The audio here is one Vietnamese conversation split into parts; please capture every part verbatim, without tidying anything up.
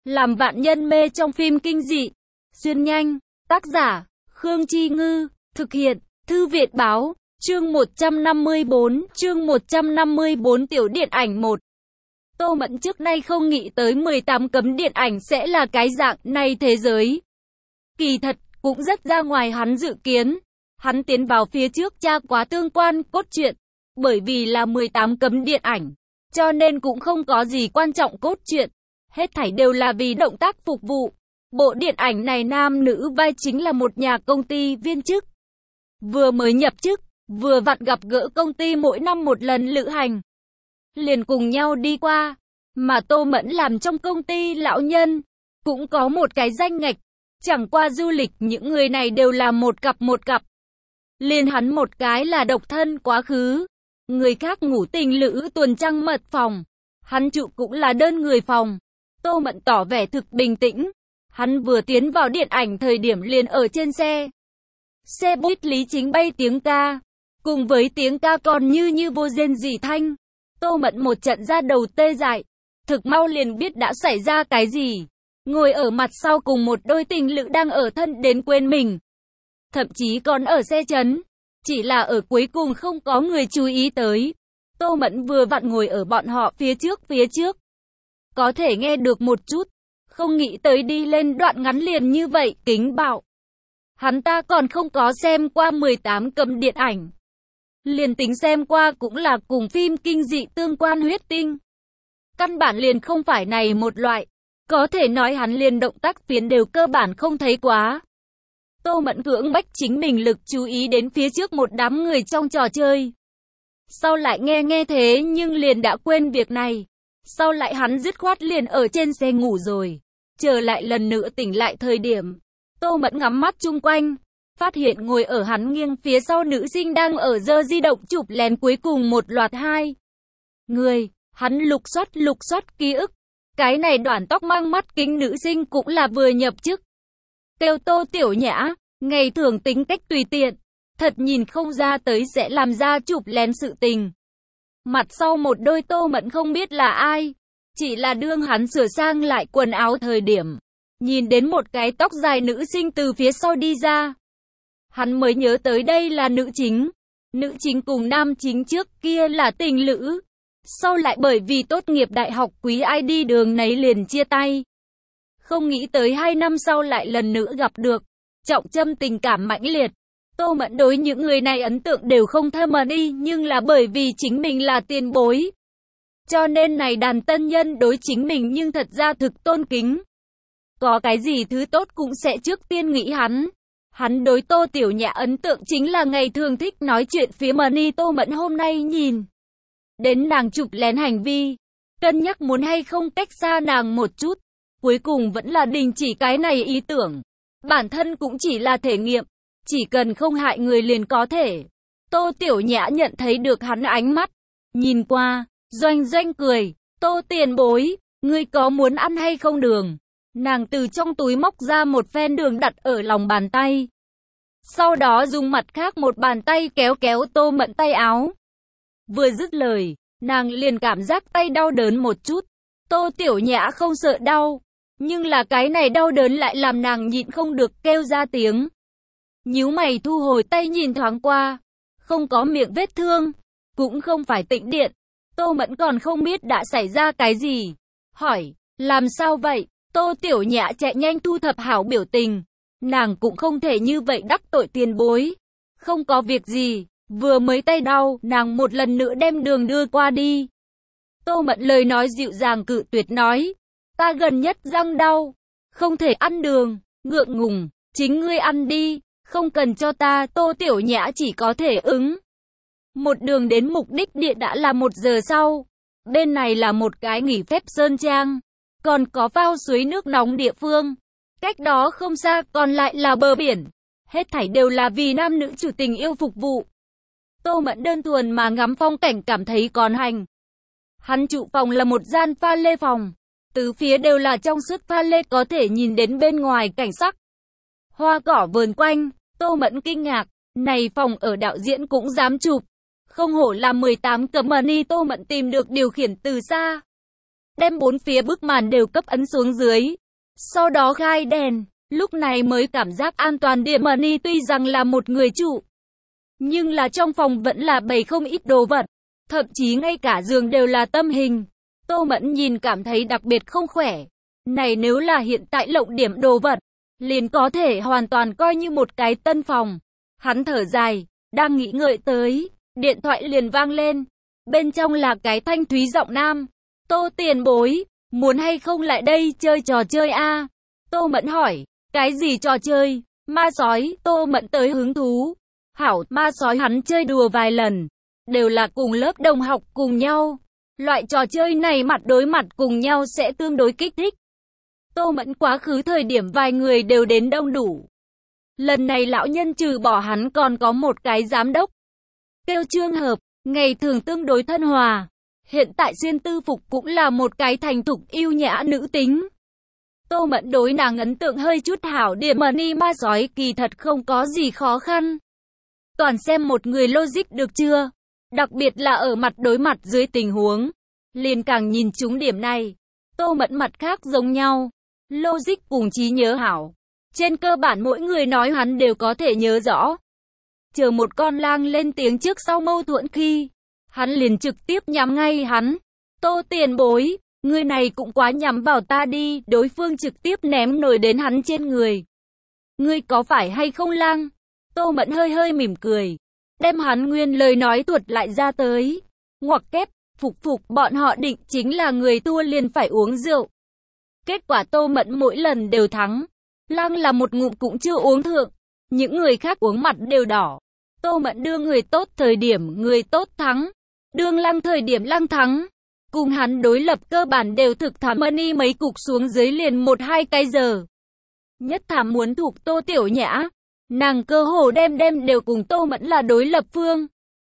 Làm vạn nhân mê trong phim kinh dị. Xuyên nhanh. Tác giả, Khương Chi Ngư. Thực hiện, Thư viện Báo. Chương một trăm năm mươi bốn, chương một trăm năm mươi bốn tiểu điện ảnh một. Tô Mẫn trước nay không nghĩ tới mười tám cấm điện ảnh sẽ là cái dạng này thế giới. Kỳ thật, cũng rất ra ngoài hắn dự kiến. Hắn tiến vào phía trước tra quá tương quan cốt truyện. Bởi vì là mười tám cấm điện ảnh, cho nên cũng không có gì quan trọng cốt truyện. Hết thảy đều là vì động tác phục vụ. Bộ điện ảnh này nam nữ vai chính là một nhà công ty viên chức. Vừa mới nhập chức, vừa vặn gặp gỡ công ty mỗi năm một lần lữ hành. Liền cùng nhau đi qua. Mà Tô Mẫn làm trong công ty lão nhân, cũng có một cái danh ngạch. Chẳng qua du lịch những người này đều là một cặp một cặp. Liền hắn một cái là độc thân quá khứ. Người khác ngủ tình lữ tuần trăng mật phòng. Hắn trụ cũng là đơn người phòng. Tô Mẫn tỏ vẻ thực bình tĩnh. Hắn vừa tiến vào điện ảnh thời điểm liền ở trên xe. Xe buýt Lý Chính bay tiếng ca. Cùng với tiếng ca còn như như vô rên rỉ thanh. Tô Mẫn một trận ra đầu tê dại. Thực mau liền biết đã xảy ra cái gì. Ngồi ở mặt sau cùng một đôi tình lữ đang ở thân đến quên mình. Thậm chí còn ở xe chấn. Chỉ là ở cuối cùng không có người chú ý tới. Tô Mẫn vừa vặn ngồi ở bọn họ phía trước phía trước. Có thể nghe được một chút. Không nghĩ tới đi lên đoạn ngắn liền như vậy, kính bạo. Hắn ta còn không có xem qua mười tám cấm điện ảnh. Liền tính xem qua cũng là cùng phim kinh dị tương quan huyết tinh. Căn bản liền không phải này một loại. Có thể nói hắn liền động tác phiến đều cơ bản không thấy quá. Tô Mẫn cưỡng bách chính mình lực chú ý đến phía trước một đám người trong trò chơi. Sau lại nghe nghe thế nhưng liền đã quên việc này. Sau lại hắn dứt khoát liền ở trên xe ngủ rồi. Trở lại lần nữa tỉnh lại thời điểm. Tô Mẫn ngắm mắt chung quanh. Phát hiện ngồi ở hắn nghiêng phía sau nữ sinh đang ở giơ di động chụp lén cuối cùng một loạt hai người. Hắn lục soát lục soát ký ức. Cái này đoạn tóc mang mắt kính nữ sinh cũng là vừa nhập chức. Kêu Tô Tiểu Nhã, ngày thường tính cách tùy tiện. Thật nhìn không ra tới sẽ làm ra chụp lén sự tình. Mặt sau một đôi Tô Mẫn không biết là ai. Chỉ là đương hắn sửa sang lại quần áo thời điểm. Nhìn đến một cái tóc dài nữ sinh từ phía sau đi ra. Hắn mới nhớ tới đây là nữ chính. Nữ chính cùng nam chính trước kia là tình lữ. Sau lại bởi vì tốt nghiệp đại học quý ai đi đường nấy liền chia tay. Không nghĩ tới hai năm sau lại lần nữa gặp được. Trọng châm tình cảm mãnh liệt. Tô Mẫn đối những người này ấn tượng đều không thơ mà đi, nhưng là bởi vì chính mình là tiền bối. Cho nên này đàn tân nhân đối chính mình nhưng thật ra thực tôn kính. Có cái gì thứ tốt cũng sẽ trước tiên nghĩ hắn. Hắn đối Tô Tiểu Nhã ấn tượng chính là ngày thường thích nói chuyện phía money. Tô Mẫn hôm nay nhìn đến nàng chụp lén hành vi, cân nhắc muốn hay không cách xa nàng một chút. Cuối cùng vẫn là đình chỉ cái này ý tưởng. Bản thân cũng chỉ là thể nghiệm. Chỉ cần không hại người liền có thể. Tô Tiểu Nhã nhận thấy được hắn ánh mắt. Nhìn qua, doanh doanh cười. Tô tiền bối, ngươi có muốn ăn hay không đường? Nàng từ trong túi móc ra một phen đường đặt ở lòng bàn tay. Sau đó dùng mặt khác một bàn tay kéo kéo Tô Mẫn tay áo. Vừa dứt lời, nàng liền cảm giác tay đau đớn một chút. Tô Tiểu Nhã không sợ đau. Nhưng là cái này đau đớn lại làm nàng nhịn không được kêu ra tiếng. Nhíu mày thu hồi tay nhìn thoáng qua. Không có miệng vết thương. Cũng không phải tĩnh điện. Tô Mẫn còn không biết đã xảy ra cái gì. Hỏi, làm sao vậy? Tô Tiểu Nhã chạy nhanh thu thập hảo biểu tình. Nàng cũng không thể như vậy đắc tội tiền bối. Không có việc gì. Vừa mới tay đau, nàng một lần nữa đem đường đưa qua đi. Tô Mẫn lời nói dịu dàng cự tuyệt nói. Ta gần nhất răng đau. Không thể ăn đường. Ngượng ngùng. Chính ngươi ăn đi. Không cần cho ta. Tô Tiểu Nhã chỉ có thể ứng. Một đường đến mục đích địa đã là một giờ sau. Bên này là một cái nghỉ phép sơn trang. Còn có phao suối nước nóng địa phương. Cách đó không xa còn lại là bờ biển. Hết thảy đều là vì nam nữ chủ tình yêu phục vụ. Tô Mẫn đơn thuần mà ngắm phong cảnh cảm thấy còn hành. Hắn trụ phòng là một gian pha lê phòng. Tứ phía đều là trong suốt pha lê có thể nhìn đến bên ngoài cảnh sắc. Hoa cỏ vờn quanh. Tô Mẫn kinh ngạc. Này phòng ở đạo diễn cũng dám chụp. Không hổ là mười tám cấm money. Tô Mẫn tìm được điều khiển từ xa. đem bốn phía bức màn đều cấp ấn xuống dưới. Sau đó khai đèn, lúc này mới cảm giác an toàn. Điểm Money tuy rằng là một người trụ, nhưng là trong phòng vẫn là bày không ít đồ vật, thậm chí ngay cả giường đều là tâm hình. Tô Mẫn nhìn cảm thấy đặc biệt không khỏe. Này nếu là hiện tại lộng điểm đồ vật, liền có thể hoàn toàn coi như một cái tân phòng. Hắn thở dài, đang nghĩ ngợi tới, điện thoại liền vang lên. Bên trong là cái thanh thúy giọng nam. Tô tiền bối, muốn hay không lại đây chơi trò chơi a? Tô Mẫn hỏi, cái gì trò chơi? Ma sói. Tô Mẫn tới hứng thú. Hảo, ma sói hắn chơi đùa vài lần, đều là cùng lớp đồng học cùng nhau. Loại trò chơi này mặt đối mặt cùng nhau sẽ tương đối kích thích. Tô Mẫn quá khứ thời điểm vài người đều đến đông đủ. Lần này lão nhân trừ bỏ hắn còn có một cái giám đốc. Tiêu Trương Hợp, ngày thường tương đối thân hòa. Hiện tại xuyên tư phục cũng là một cái thành thục yêu nhã nữ tính. Tô Mẫn đối nàng ấn tượng hơi chút hảo. Điểm Money ma sói kỳ thật không có gì khó khăn. Toàn xem một người logic được chưa? Đặc biệt là ở mặt đối mặt dưới tình huống. Liền càng nhìn chúng điểm này. Tô Mẫn mặt khác giống nhau. Logic cùng trí nhớ hảo. Trên cơ bản mỗi người nói hắn đều có thể nhớ rõ. Chờ một con lang lên tiếng trước sau mâu thuẫn khi, hắn liền trực tiếp nhắm ngay hắn. Tô tiền bối, người này cũng quá nhắm vào ta đi. Đối phương trực tiếp ném nổi đến hắn trên người. Ngươi có phải hay không lang? Tô Mẫn hơi hơi mỉm cười, đem hắn nguyên lời nói tuột lại ra tới. Ngoặc kép, phục phục bọn họ định chính là người thua liền phải uống rượu. Kết quả Tô Mẫn mỗi lần đều thắng. Lang là một ngụm cũng chưa uống thượng. Những người khác uống mặt đều đỏ. Tô Mẫn đưa người tốt thời điểm người tốt thắng. Đương Lang thời điểm Lang thắng. Cùng hắn đối lập cơ bản đều thực thảm. Money mấy cục xuống dưới liền một hai cái giờ. Nhất thảm muốn thuộc Tô Tiểu Nhã. Nàng cơ hồ đem đem đều cùng Tô Mẫn là đối lập phương.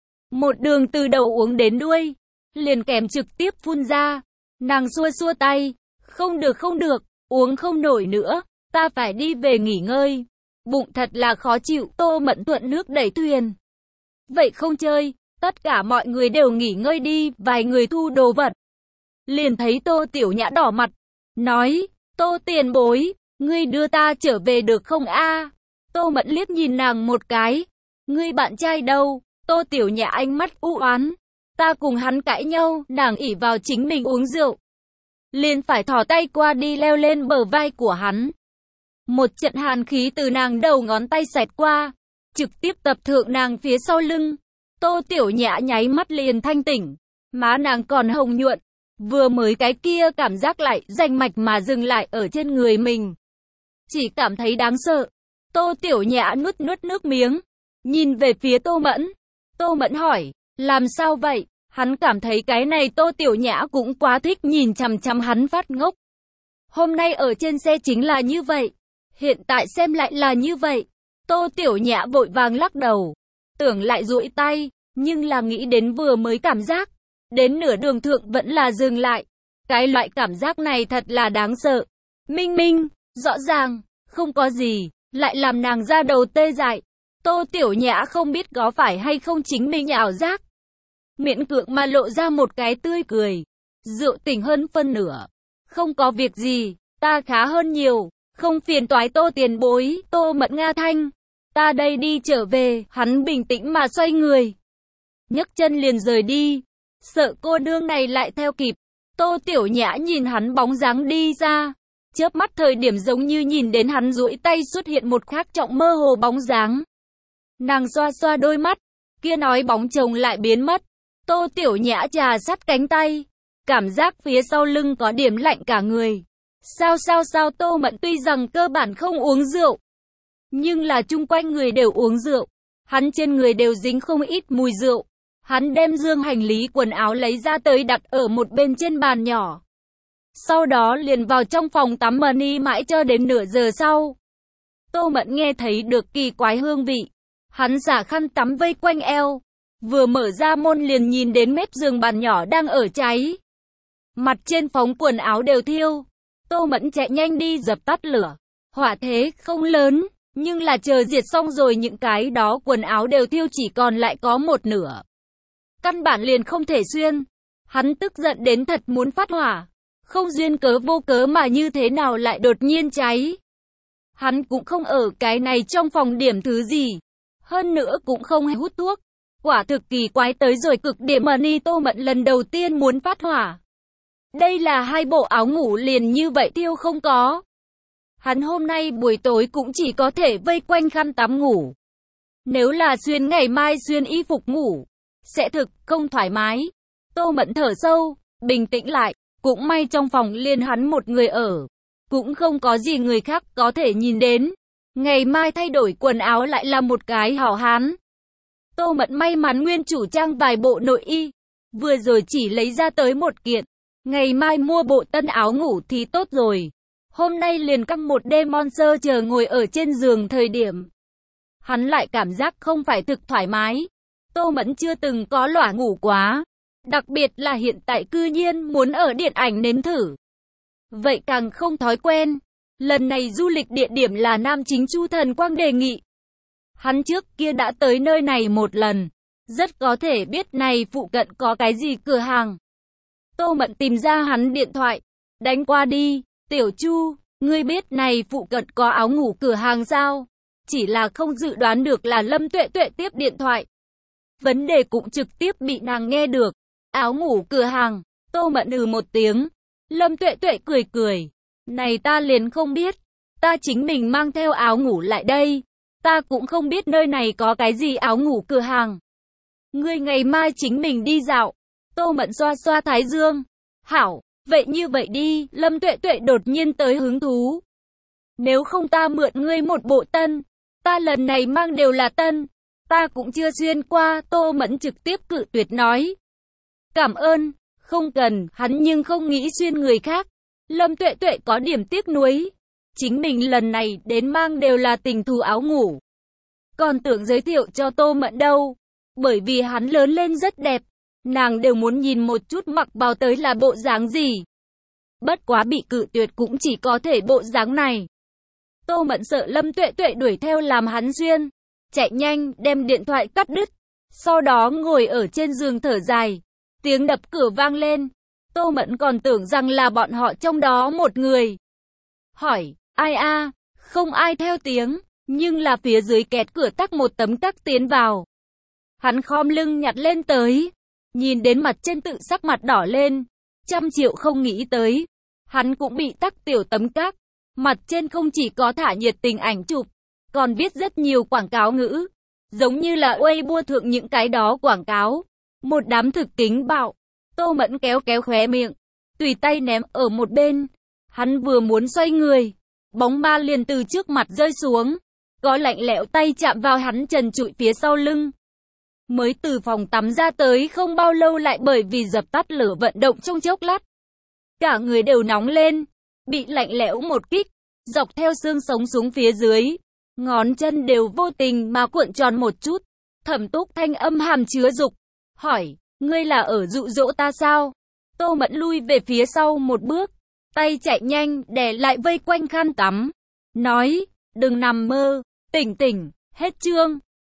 Một đường từ đầu uống đến đuôi. Liền kèm trực tiếp phun ra. Nàng xua xua tay. Không được không được, uống không nổi nữa. Ta phải đi về nghỉ ngơi. Bụng thật là khó chịu. Tô Mẫn thuận nước đẩy thuyền. Vậy không chơi. Tất cả mọi người đều nghỉ ngơi đi. Vài người thu đồ vật. Liền thấy Tô Tiểu Nhã đỏ mặt. Nói, Tô tiền bối, ngươi đưa ta trở về được không a? Tô Mẫn liếc nhìn nàng một cái. Ngươi bạn trai đâu? Tô Tiểu Nhã ánh mắt u oán. Ta cùng hắn cãi nhau. Nàng ỷ vào chính mình uống rượu, liền phải thò tay qua đi leo lên bờ vai của hắn. Một trận hàn khí từ nàng đầu ngón tay xẹt qua, trực tiếp tập thượng nàng phía sau lưng. Tô Tiểu Nhã nháy mắt liền thanh tỉnh, má nàng còn hồng nhuận, vừa mới cái kia cảm giác lại rành mạch mà dừng lại ở trên người mình. Chỉ cảm thấy đáng sợ. Tô Tiểu Nhã nuốt nuốt nước miếng, nhìn về phía Tô Mẫn. Tô Mẫn hỏi, làm sao vậy? Hắn cảm thấy cái này Tô Tiểu Nhã cũng quá thích nhìn chằm chằm hắn phát ngốc. Hôm nay ở trên xe chính là như vậy. Hiện tại xem lại là như vậy. Tô Tiểu Nhã vội vàng lắc đầu. Tưởng lại duỗi tay. Nhưng là nghĩ đến vừa mới cảm giác. Đến nửa đường thượng vẫn là dừng lại. Cái loại cảm giác này thật là đáng sợ. Minh Minh, rõ ràng, không có gì. Lại làm nàng ra đầu tê dại. Tô Tiểu Nhã không biết có phải hay không chính mình ảo giác. Miễn cưỡng mà lộ ra một cái tươi cười. Rượu tỉnh hơn phân nửa. Không có việc gì, ta khá hơn nhiều. Không phiền toái Tô tiền bối. Tô Mẫn nga thanh. Ta đây đi trở về. Hắn bình tĩnh mà xoay người, nhấc chân liền rời đi. Sợ cô nương này lại theo kịp. Tô Tiểu Nhã nhìn hắn bóng dáng đi ra. Chớp mắt thời điểm giống như nhìn đến hắn duỗi tay xuất hiện một khác trọng mơ hồ bóng dáng. Nàng xoa xoa đôi mắt. Kia nói bóng chồng lại biến mất. Tô Tiểu Nhã trà sát cánh tay. Cảm giác phía sau lưng có điểm lạnh cả người. Sao sao sao Tô Mẫn tuy rằng cơ bản không uống rượu, nhưng là chung quanh người đều uống rượu. Hắn trên người đều dính không ít mùi rượu. Hắn đem dương hành lý quần áo lấy ra tới đặt ở một bên trên bàn nhỏ. Sau đó liền vào trong phòng tắm Money mãi cho đến nửa giờ sau. Tô Mẫn nghe thấy được kỳ quái hương vị. Hắn xả khăn tắm vây quanh eo. Vừa mở ra môn liền nhìn đến mép giường bàn nhỏ đang ở cháy. Mặt trên phóng quần áo đều thiêu. Tô Mẫn chạy nhanh đi dập tắt lửa. Hỏa thế không lớn, nhưng là chờ diệt xong rồi những cái đó quần áo đều thiêu chỉ còn lại có một nửa. Căn bản liền không thể xuyên. Hắn tức giận đến thật muốn phát hỏa. không duyên cớ vô cớ mà như thế nào lại đột nhiên cháy. Hắn cũng không ở cái này trong phòng điểm thứ gì. Hơn nữa cũng không hút thuốc. Quả thực kỳ quái tới rồi cực điểm mà Ni Tô Mẫn lần đầu tiên muốn phát hỏa. Đây là hai bộ áo ngủ liền như vậy tiêu không có. Hắn hôm nay buổi tối cũng chỉ có thể vây quanh khăn tắm ngủ. Nếu là xuyên ngày mai xuyên y phục ngủ, sẽ thực không thoải mái. Tô Mẫn thở sâu, bình tĩnh lại, cũng may trong phòng liền hắn một người ở. Cũng không có gì người khác có thể nhìn đến. Ngày mai thay đổi quần áo lại là một cái hảo hán. Tô Mẫn may mắn nguyên chủ trang vài bộ nội y. Vừa rồi chỉ lấy ra tới một kiện. Ngày mai mua bộ tân áo ngủ thì tốt rồi. Hôm nay liền căng một đêm monster chờ ngồi ở trên giường thời điểm. Hắn lại cảm giác không phải thực thoải mái. Tô Mẫn chưa từng có lỏa ngủ quá. Đặc biệt là hiện tại cư nhiên muốn ở điện ảnh nếm thử. Vậy càng không thói quen. Lần này du lịch địa điểm là nam chính Chu Thần Quang đề nghị. Hắn trước kia đã tới nơi này một lần. Rất có thể biết này phụ cận có cái gì cửa hàng. Tô Mẫn tìm ra hắn điện thoại. Đánh qua đi. Tiểu Chu, ngươi biết này phụ cận có áo ngủ cửa hàng sao? Chỉ là không dự đoán được là Lâm Tuệ Tuệ tiếp điện thoại. Vấn đề cũng trực tiếp bị nàng nghe được. Áo ngủ cửa hàng. Tô Mẫn ừ một tiếng. Lâm Tuệ Tuệ cười cười. Này ta liền không biết. Ta chính mình mang theo áo ngủ lại đây. Ta cũng không biết nơi này có cái gì áo ngủ cửa hàng. Ngươi ngày mai chính mình đi dạo. Tô Mẫn xoa xoa thái dương. Hảo, vậy như vậy đi. Lâm Tuệ Tuệ đột nhiên tới hứng thú. Nếu không ta mượn ngươi một bộ tân. Ta lần này mang đều là tân. Ta cũng chưa xuyên qua. Tô Mẫn trực tiếp cự tuyệt nói. Cảm ơn, không cần. Hắn nhưng không nghĩ xuyên người khác. Lâm Tuệ Tuệ có điểm tiếc nuối. Chính mình lần này đến mang đều là tình thú áo ngủ. Còn tưởng giới thiệu cho Tô Mẫn đâu. Bởi vì hắn lớn lên rất đẹp. Nàng đều muốn nhìn một chút mặc vào tới là bộ dáng gì. Bất quá bị cự tuyệt cũng chỉ có thể bộ dáng này. Tô Mẫn sợ Lâm Tuệ Tuệ đuổi theo làm hắn xuyên. Chạy nhanh đem điện thoại cắt đứt. Sau đó ngồi ở trên giường thở dài. Tiếng đập cửa vang lên. Tô Mẫn còn tưởng rằng là bọn họ trong đó một người. Hỏi, ai a? Không ai theo tiếng. Nhưng là phía dưới kẹt cửa tắc một tấm tắc tiến vào. Hắn khom lưng nhặt lên tới. Nhìn đến mặt trên tự sắc mặt đỏ lên. Trăm triệu không nghĩ tới. Hắn cũng bị tắc tiểu tấm các. Mặt trên không chỉ có thả nhiệt tình ảnh chụp. Còn viết rất nhiều quảng cáo ngữ. Giống như là Weibo thượng những cái đó quảng cáo. Một đám thực kính bạo. Tô Mẫn kéo kéo khóe miệng. Tùy tay ném ở một bên. Hắn vừa muốn xoay người. Bóng ma liền từ trước mặt rơi xuống. Có lạnh lẽo tay chạm vào hắn trần trụi phía sau lưng. Mới từ phòng tắm ra tới không bao lâu lại bởi vì dập tắt lửa vận động trong chốc lát. Cả người đều nóng lên. Bị lạnh lẽo một kích. Dọc theo xương sống xuống phía dưới. Ngón chân đều vô tình mà cuộn tròn một chút. Thẩm Túc thanh âm hàm chứa dục. Hỏi, ngươi là ở dụ dỗ ta sao? Tô Mẫn lui về phía sau một bước. Tay chạy nhanh, đè lại vây quanh khăn tắm. Nói, đừng nằm mơ, tỉnh tỉnh, hết chương.